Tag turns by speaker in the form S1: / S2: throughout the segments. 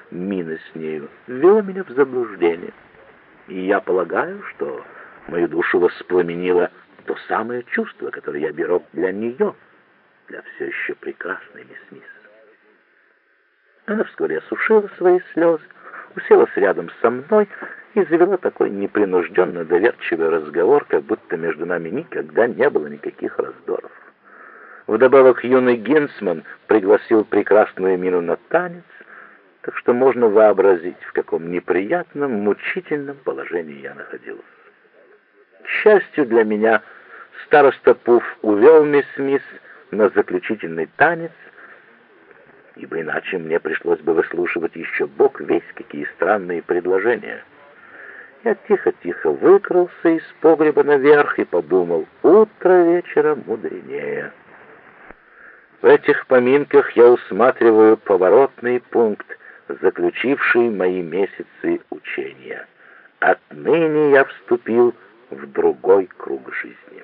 S1: мины с нею, ввело меня в заблуждение. И я полагаю, что мою душу воспламенило то самое чувство, которое я беру для нее, для все еще прекрасной мисс Мисс. Она вскоре осушила свои слезы, уселась рядом со мной и завела такой непринужденно доверчивый разговор, как будто между нами никогда не было никаких раздоров. Вдобавок юный Гинсман пригласил прекрасную Мину на танец, так что можно вообразить, в каком неприятном, мучительном положении я находился. К счастью для меня, староста Пуф увел мисс Мисс на заключительный танец, ибо иначе мне пришлось бы выслушивать еще бог весть какие странные предложения. Я тихо-тихо выкрался из погреба наверх и подумал: утро вечера мудренее. В этих поминках я усматриваю поворотный пункт, заключивший мои месяцы учения. Отныне я вступил в другой круг жизни.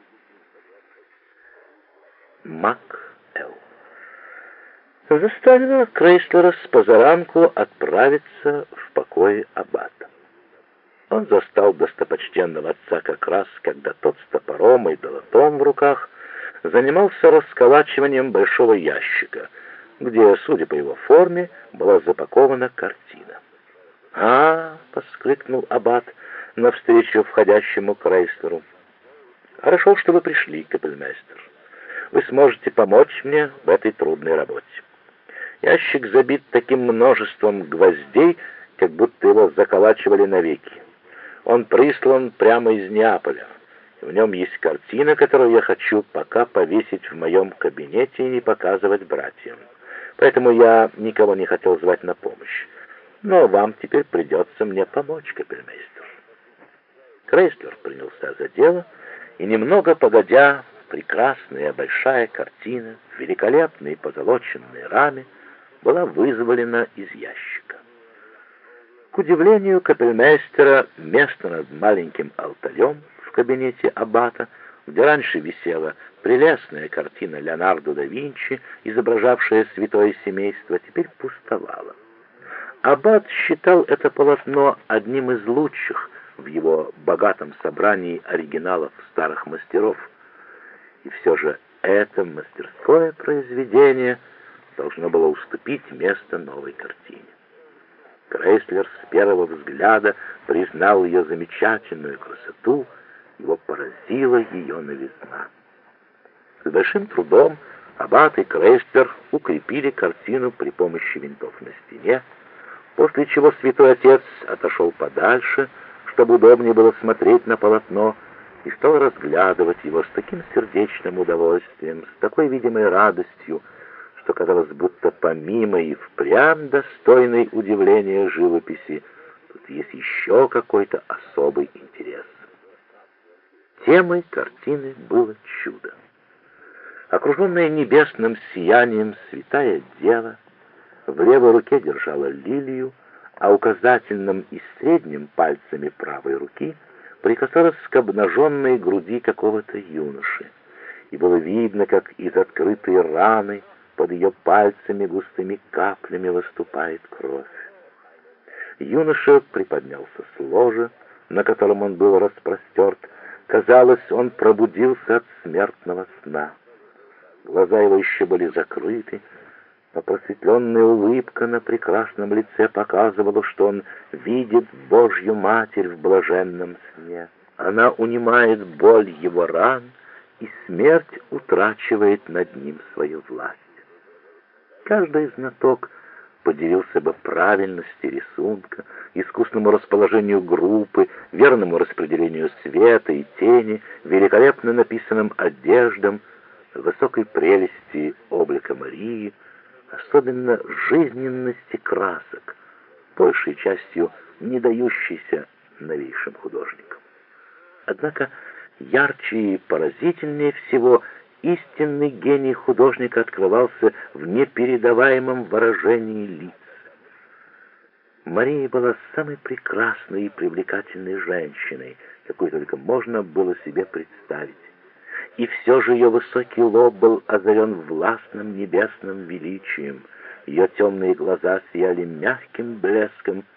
S1: Мак Л. заставила Крейслера с позаранку отправиться в покои аббата. Он застал достопочтенного отца как раз, когда тот с топором и долотом в руках занимался расколачиванием большого ящика, где, судя по его форме, была запакована картина. «А!» — воскликнул аббат навстречу входящему Крейслеру. «Хорошо, что вы пришли, капельмейстер. Вы сможете помочь мне в этой трудной работе. Ящик забит таким множеством гвоздей, как будто его заколачивали навеки. Он прислан прямо из Неаполя. В нем есть картина, которую я хочу пока повесить в моем кабинете и не показывать братьям. Поэтому я никого не хотел звать на помощь. Но вам теперь придется мне помочь, капельмейстер». Крейслер принялся за дело, и немного погодя, прекрасная большая картина в великолепной позолоченной раме была вызволена из ящика. К удивлению капельмейстера, место над маленьким алтарем в кабинете аббата, где раньше висела прелестная картина Леонардо да Винчи, изображавшая святое семейство, теперь пустовало. Аббат считал это полотно одним из лучших в его богатом собрании оригиналов старых мастеров. И все же это мастерское произведение должно было уступить место новой картине. Крейслер с первого взгляда признал ее замечательную красоту, его поразила ее новизна. С большим трудом аббат и Крейслер укрепили картину при помощи винтов на стене, после чего святой отец отошел подальше, чтобы удобнее было смотреть на полотно, и стал разглядывать его с таким сердечным удовольствием, с такой видимой радостью, что казалось, будто помимо и впрямь достойной удивления живописи, тут есть еще какой-то особый интерес. Темой картины было чудо. Окруженная небесным сиянием святая дева в левой руке держала лилию, а указательным и средним пальцами правой руки прикасалась к обнаженной груди какого-то юноши, и было видно, как из открытой раны под ее пальцами густыми каплями выступает кровь. Юноша приподнялся с ложа, на котором он был распростерт. Казалось, он пробудился от смертного сна. Глаза его еще были закрыты, но просветленная улыбка на прекрасном лице показывала, что он видит Божью Матерь в блаженном сне. Она унимает боль его ран, и смерть утрачивает над ним свою власть. Каждый знаток поделился бы правильности рисунка, искусному расположению группы, верному распределению света и тени, великолепно написанным одеждам, высокой прелести облика Марии, особенно жизненности красок, большей частью не дающейся новейшим художникам. Однако ярче и поразительнее всего истинный гений художника открывался в непередаваемом выражении лиц. Мария была самой прекрасной и привлекательной женщиной, какой только можно было себе представить. И все же ее высокий лоб был озарен властным небесным величием, Ее темные глаза сияли мягким блеском,